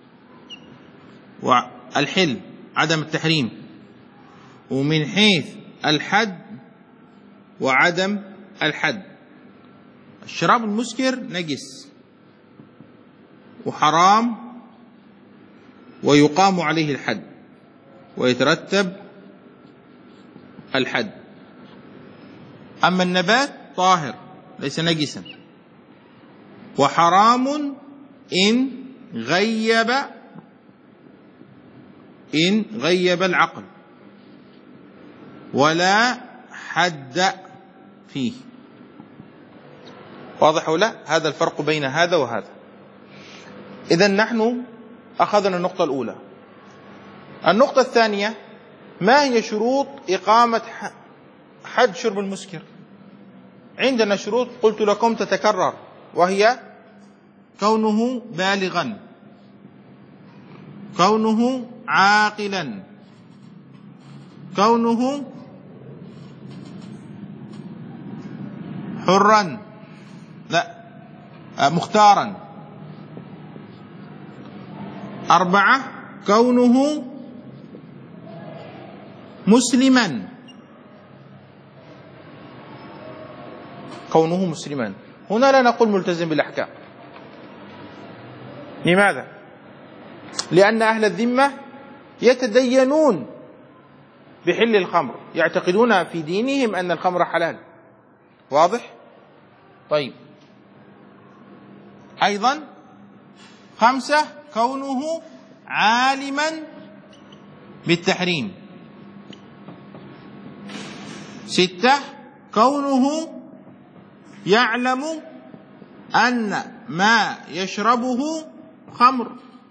والحل عدم التحريم، ومن حيث الحد وعدم الحد. الشراب المسكر نجس وحرام ويقام عليه الحد ويترتب الحد. أما النبات طاهر ليس نجسا وحرام إن غيب إن غيب العقل ولا حد فيه. واضح ولا؟ هذا الفرق بين هذا وهذا. إذن نحن أخذنا النقطة الأولى. النقطة الثانية، ما هي شروط إقامة حد شرب المسكر؟ عندنا شروط قلت لكم تتكرر، وهي كونه بالغا، كونه عاقلا، كونه حرا لا مختارا. أربعة، كونه مسلما، كونه مسلما. هنا لا نقول ملتزم بالأحكام. لماذا؟ لأن أهل الذمة يتدينون بحل الخمر، يعتقدون في دينهم أن الخمر حلال. واضح؟ طيب، أيضا خمسة، كونه عالما بالتحريم. ستة، كونه يعلم أن ما يشربه خمر،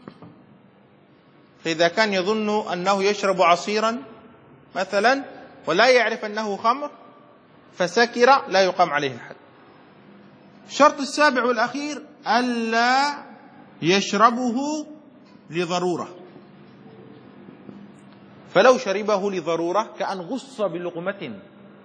فإذا كان يظن أنه يشرب عصيرا مثلا ولا يعرف أنه خمر فسكر لا يقام عليه الحد. الشرط السابع والأخير، ألا يشربه لضرورة، فلو شربه لضرورة كأن غص بلقمة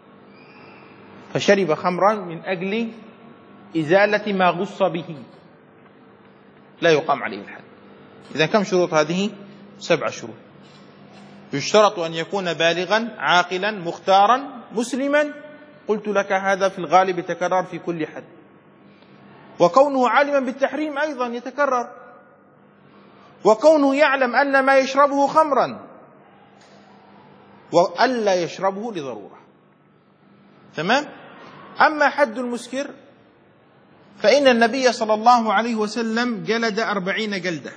فشرب خمرا من أجل إزالة ما غص به لا يقام عليه الحد. إذا كم شروط هذه؟ سبع شروط. يشترط أن يكون بالغا عاقلا مختارا مسلما، قلت لك هذا في الغالب يتكرر في كل حد. وكونه عالما بالتحريم أيضا يتكرر، وكونه يعلم أن ما يشربه خمرا، وألا يشربه لضرورة. تمام؟ أما حد المسكر فإن النبي صلى الله عليه وسلم جلد أربعين جلدة،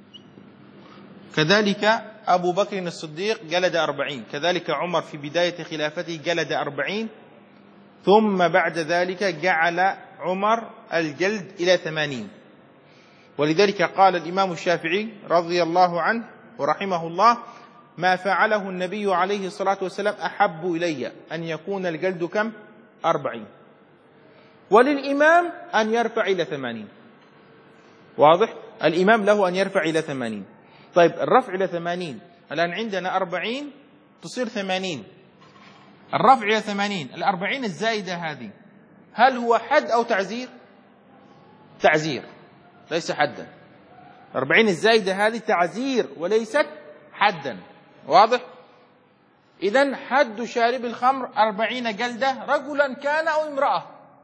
كذلك أبو بكر الصديق جلد أربعين، كذلك عمر في بداية خلافته جلد أربعين، ثم بعد ذلك جعل عمر الجلد إلى ثمانين. ولذلك قال الإمام الشافعي رضي الله عنه ورحمه الله: ما فعله النبي عليه الصلاة والسلام أحب إلي أن يكون الجلد كم؟ أربعين، وللإمام أن يرفع إلى ثمانين. واضح؟ الإمام له أن يرفع إلى ثمانين. طيب الرفع إلى ثمانين، الآن عندنا أربعين تصير ثمانين، الرفع إلى ثمانين، الأربعين الزائدة هذه هل هو حد أو تعزير؟ تعزير ليس حدا. أربعين الزائدة هذه تعزير وليست حدا. واضح؟ إذن حد شارب الخمر أربعين جلدة، رجلا كان أو امرأة،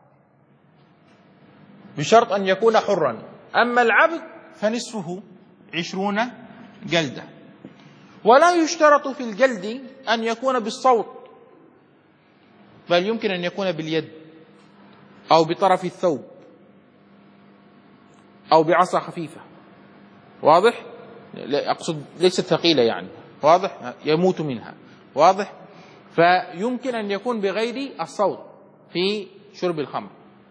بشرط أن يكون حرا. أما العبد فنصفه عشرون جلدة. ولا يشترط في الجلد أن يكون بالصوت، بل يمكن أن يكون باليد أو بطرف الثوب أو بعصا خفيفة. واضح؟ أقصد ليست ثقيلة يعني. واضح؟ يموت منها. واضح؟ فيمكن أن يكون بغير الصوت في شرب الخمر.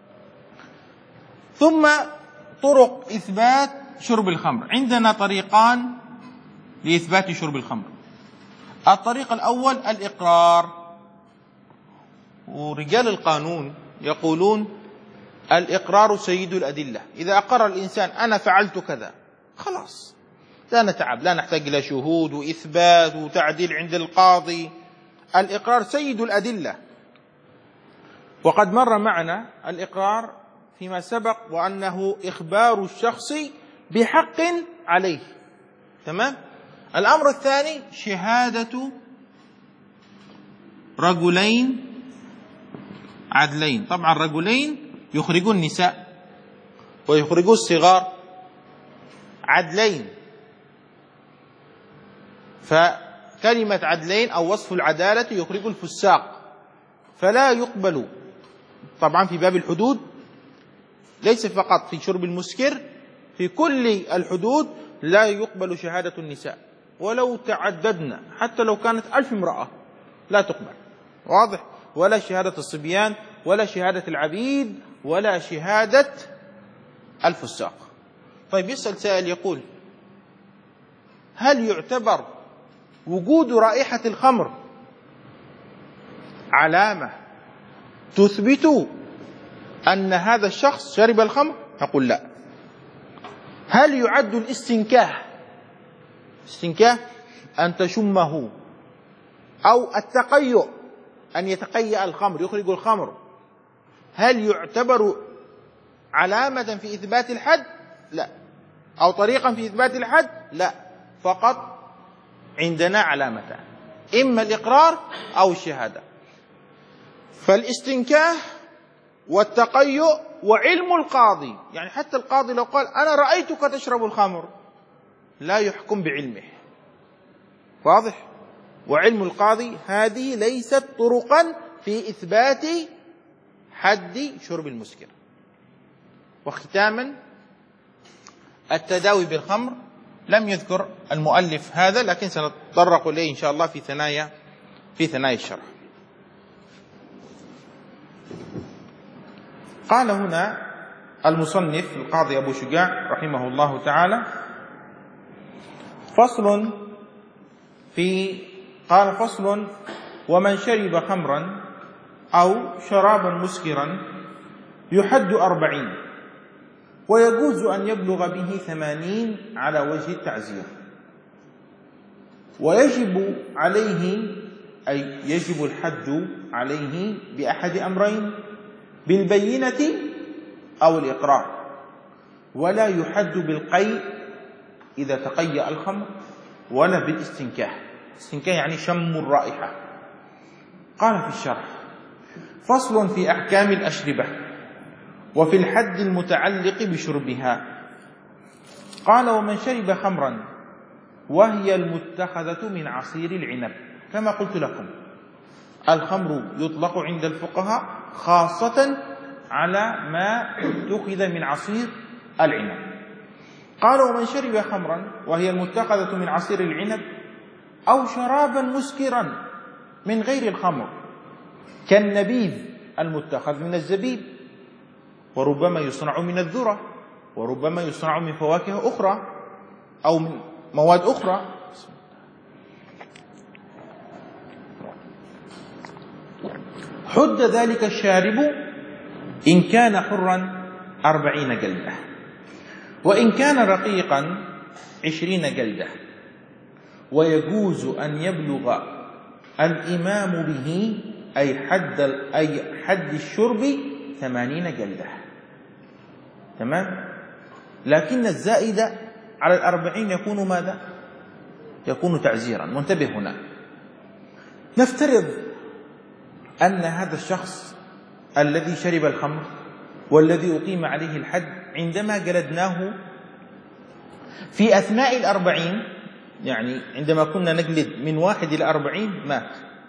ثم طرق إثبات شرب الخمر، عندنا طريقان لإثبات شرب الخمر. الطريق الأول الإقرار، ورجال القانون يقولون الإقرار سيد الأدلة. إذا أقر الإنسان أنا فعلت كذا خلاص لا نتعب، لا نحتاج إلى شهود وإثبات وتعديل عند القاضي. الإقرار سيد الأدلة. وقد مر معنا الإقرار فيما سبق، وأنه إخبار الشخص بحق عليه. تمام؟ الأمر الثاني شهادة رجلين عدلين. طبعا رجلين يخرجون النساء ويخرجون الصغار، عدلين، فكلمة عدلين أو وصف العدالة يخرج الفساق، فلا يقبل. طبعا في باب الحدود ليس فقط في شرب المسكر، في كل الحدود لا يقبل شهادة النساء، ولو تعددنا حتى لو كانت ألف امرأة لا تقبل. واضح؟ ولا شهادة الصبيان، ولا شهادة العبيد، ولا شهادة الفساق. طيب يسأل سائل يقول هل يعتبر وجود رائحة الخمر علامة تثبت أن هذا الشخص شرب الخمر؟ نقول لا. هل يعد الاستنكاه، استنكاه أن تشمه، أو التقيؤ أن يتقيأ الخمر يخرج الخمر، هل يعتبر علامة في إثبات الحد؟ لا. أو طريقا في إثبات الحد؟ لا. فقط عندنا علامتان، إما الإقرار أو الشهادة. فالاستنكاه والتقيؤ وعلم القاضي، يعني حتى القاضي لو قال أنا رأيتك تشرب الخمر لا يحكم بعلمه. واضح؟ وعلم القاضي هذه ليست طرقا في إثبات حد شرب المسكر. وختاما التداوي بالخمر لم يذكر المؤلف هذا، لكن سنتطرق إليه إن شاء الله في ثنايا في ثنايا الشرح. قال هنا المصنف القاضي أبو شجاع رحمه الله تعالى فصل في قال فصل ومن شرب خمرا أو شرابا مسكرا يحد أربعين، ويجوز أن يبلغ به ثمانين على وجه التعزير، ويجب عليه أي يجب الحد عليه بأحد أمرين: بالبينة أو الإقرار، ولا يحد بالقيء إذا تقيأ الخمر، ولا بالاستنكاه. استنكاه يعني شم الرائحة. قال في الشرح فصل في أحكام الأشربة وفي الحد المتعلق بشربها. قال ومن شرب خمرا وهي المتخذة من عصير العنب، كما قلت لكم الخمر يطلق عند الفقهاء خاصة على ما اتخذ من عصير العنب. قال ومن شرب خمرا وهي المتخذة من عصير العنب أو شرابا مسكرا من غير الخمر كالنبيذ المتخذ من الزبيب، وربما يصنع من الذرة، وربما يصنع من فواكه أخرى أو من مواد أخرى. حد ذلك الشارب إن كان حرا أربعين جلدة، وإن كان رقيقا عشرين جلدة، ويجوز أن يبلغ الإمام به أي حد أي حد الشرب ثمانين جلدة. تمام؟ لكن الزائد على الأربعين يكون ماذا؟ يكون تعزيرا. منتبه هنا، نفترض أن هذا الشخص الذي شرب الخمر والذي أقيم عليه الحد عندما جلدناه في أثناء الأربعين، يعني عندما كنا نجلد من واحد إلى أربعين مات.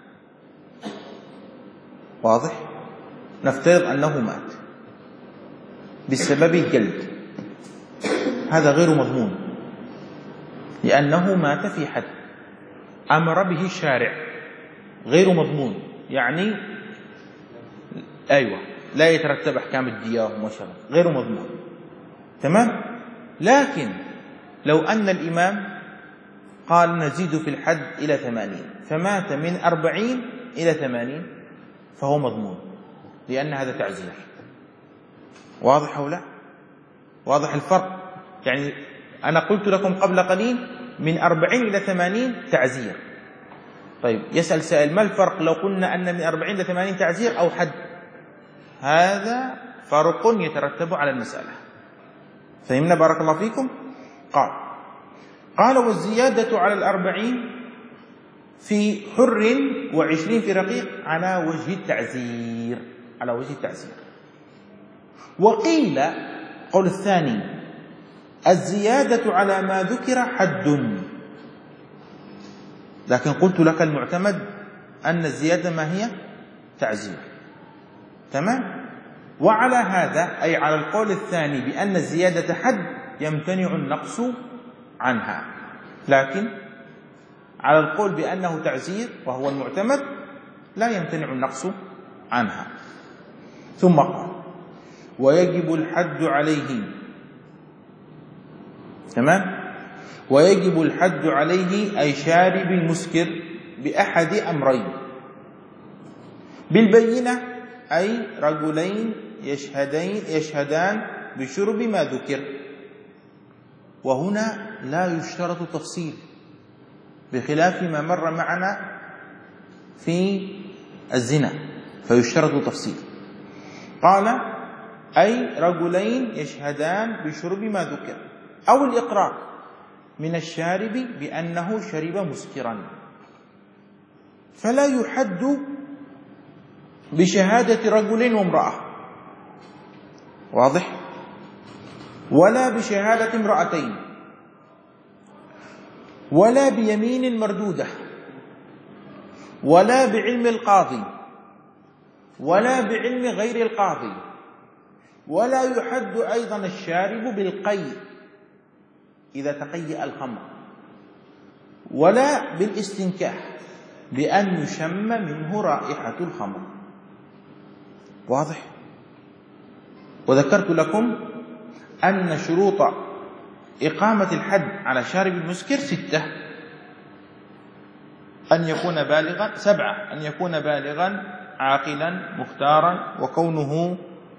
واضح؟ نفترض أنه مات بسبب الجلد، هذا غير مضمون لأنه مات في حد أمر به الشارع، غير مضمون، يعني أيوة لا يترتب أحكام الدية ومشابه، غير مضمون. تمام؟ لكن لو أن الإمام قال نزيد في الحد إلى ثمانين فمات من أربعين إلى ثمانين فهو مضمون، لأن هذا تعزير. واضح أو لا؟ واضح الفرق؟ يعني أنا قلت لكم قبل قليل من أربعين إلى ثمانين تعزير. طيب يسأل سائل ما الفرق لو قلنا أن من أربعين إلى ثمانين تعزير أو حد؟ هذا فرق يترتب على المسألة. فهمنا بارك الله فيكم؟ قال قال والزيادة على الأربعين في حر وعشرين في رقيق على وجه التعزير، على وجه التعزير. وقيل قول الثاني الزيادة على ما ذكر حد، لكن قلت لك المعتمد أن الزيادة ما هي؟ تعزير. تمام؟ وعلى هذا أي على القول الثاني بأن الزيادة حد يمتنع النقص عنها، لكن على القول بأنه تعزير وهو المعتمد لا يمتنع النقص عنها. ثم قال ويجب الحد عليه. تمام؟ ويجب الحد عليه أي شارب المسكر بأحد أمرين: بالبينة أي رجلين يشهدين يشهدان بشرب ما ذكر، وهنا لا يشترط تفصيل بخلاف ما مر معنا في الزنا فيشترط تفصيل. قال أي رجلين يشهدان بشرب ما ذكر، أو الإقرار من الشارب بأنه شرب مسكرا، فلا يحد بشهادة رجل وامرأة، واضح؟ ولا بشهادة امرأتين، ولا بيمين مردودة، ولا بعلم القاضي، ولا بعلم غير القاضي، ولا يحد أيضا الشارب بالقيء إذا تقيأ الخمر، ولا بالاستنكاح بأن يشم منه رائحة الخمر. واضح؟ وذكرت لكم أن شروط إقامة الحد على شارب المسكر ستة: أن يكون بالغا، سبعة: أن يكون بالغا عاقلا مختارا، وكونه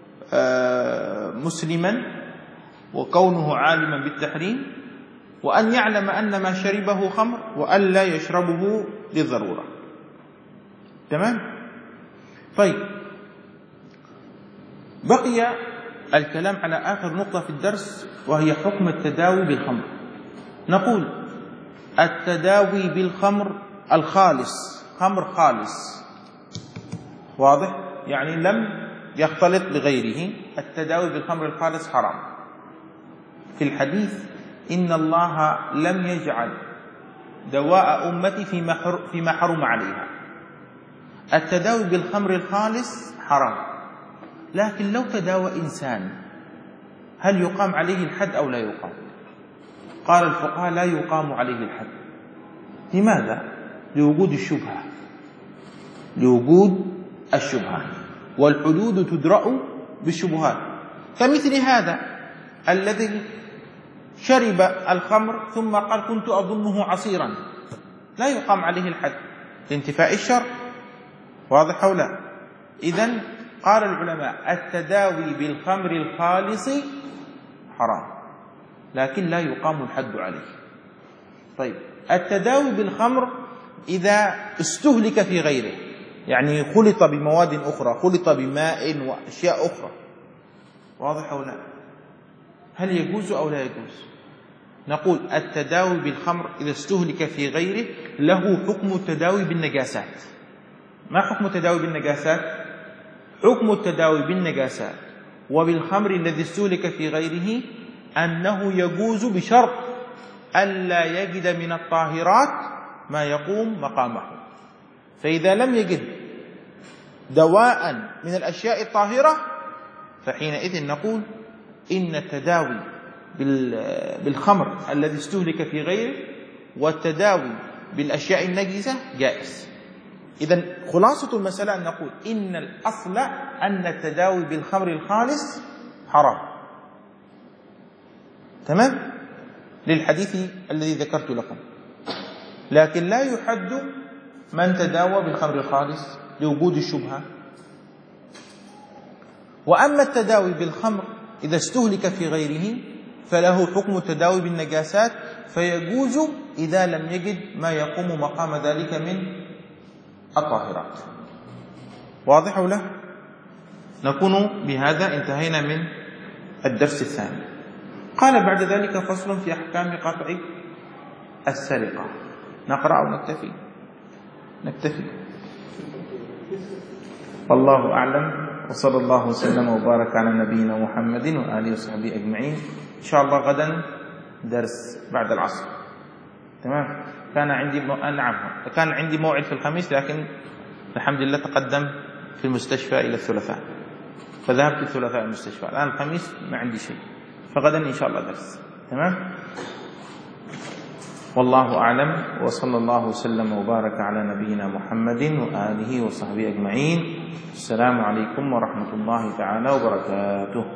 مسلما، وكونه عالما بالتحريم، وأن يعلم أن ما شربه خمر، وأن لا يشربه للضرورة. تمام؟ طيب، بقي الكلام على آخر نقطة في الدرس، وهي حكم التداوي بالخمر. نقول التداوي بالخمر الخالص، خمر خالص، واضح؟ يعني لم يختلط بغيره، التداوي بالخمر الخالص حرام. في الحديث إن الله لم يجعل دواء أمتي فيما حرم عليها. التداوي بالخمر الخالص حرام، لكن لو تداوى إنسان هل يقام عليه الحد أو لا يقام؟ قال الفقهاء لا يقام عليه الحد. لماذا؟ لوجود الشبهة، لوجود الشبهة، والحدود تدرأ بالشبهات. كمثل هذا الذي شرب الخمر ثم قال كنت أظنه عصيرا، لا يقام عليه الحد لانتفاء الشر. واضح أو لا؟ إذن قال العلماء التداوي بالخمر الخالص حرام، لكن لا يقام الحد عليه. طيب، التداوي بالخمر إذا استهلك في غيره، يعني خلط بمواد أخرى، خلط بماء وأشياء أخرى، واضح أو لا؟ هل يجوز أو لا يجوز؟ نقول التداوي بالخمر إذا استهلك في غيره له حكم التداوي بالنجاسات. ما حكم التداوي بالنجاسات؟ حكم التداوي بالنجاسات وبالخمر الذي استهلك في غيره أنه يجوز بشرط ألا يجد من الطاهرات ما يقوم مقامه. فإذا لم يجد دواء من الأشياء الطاهرة فحينئذ نقول إن التداوي بالخمر الذي استهلك في غيره والتداوي بالأشياء النجسة جائز. إذن خلاصة المسألة أن نقول إن الأصل أن التداوي بالخمر الخالص حرام، تمام؟ للحديث الذي ذكرت لكم، لكن لا يحد من تداوى بالخمر الخالص لوجود الشبهة. وأما التداوي بالخمر إذا استهلك في غيره فله حكم التداوي بالنجاسات، فيجوز إذا لم يجد ما يقوم مقام ذلك من الطاهرات. واضح ولا؟ نكون بهذا انتهينا من الدرس الثاني. قال بعد ذلك فصل في أحكام قطع السرقة. نقرأ أو نكتفي؟ نكتفي. والله أعلم، وصلى الله وسلم وبارك على نبينا محمد وآله وصحبه أجمعين. إن شاء الله غدا درس بعد العصر، تمام؟ كان عندي مو... نعم كان عندي موعد في الخميس، لكن الحمد لله تقدم في المستشفى إلى الثلاثاء، فذهبت الثلاثاء المستشفى. الآن الخميس ما عندي شيء، فغدا إن شاء الله درس، تمام؟ والله أعلم، وصلى الله وسلم وبارك على نبينا محمد وآله وصحبه أجمعين. السلام عليكم ورحمة الله تعالى وبركاته.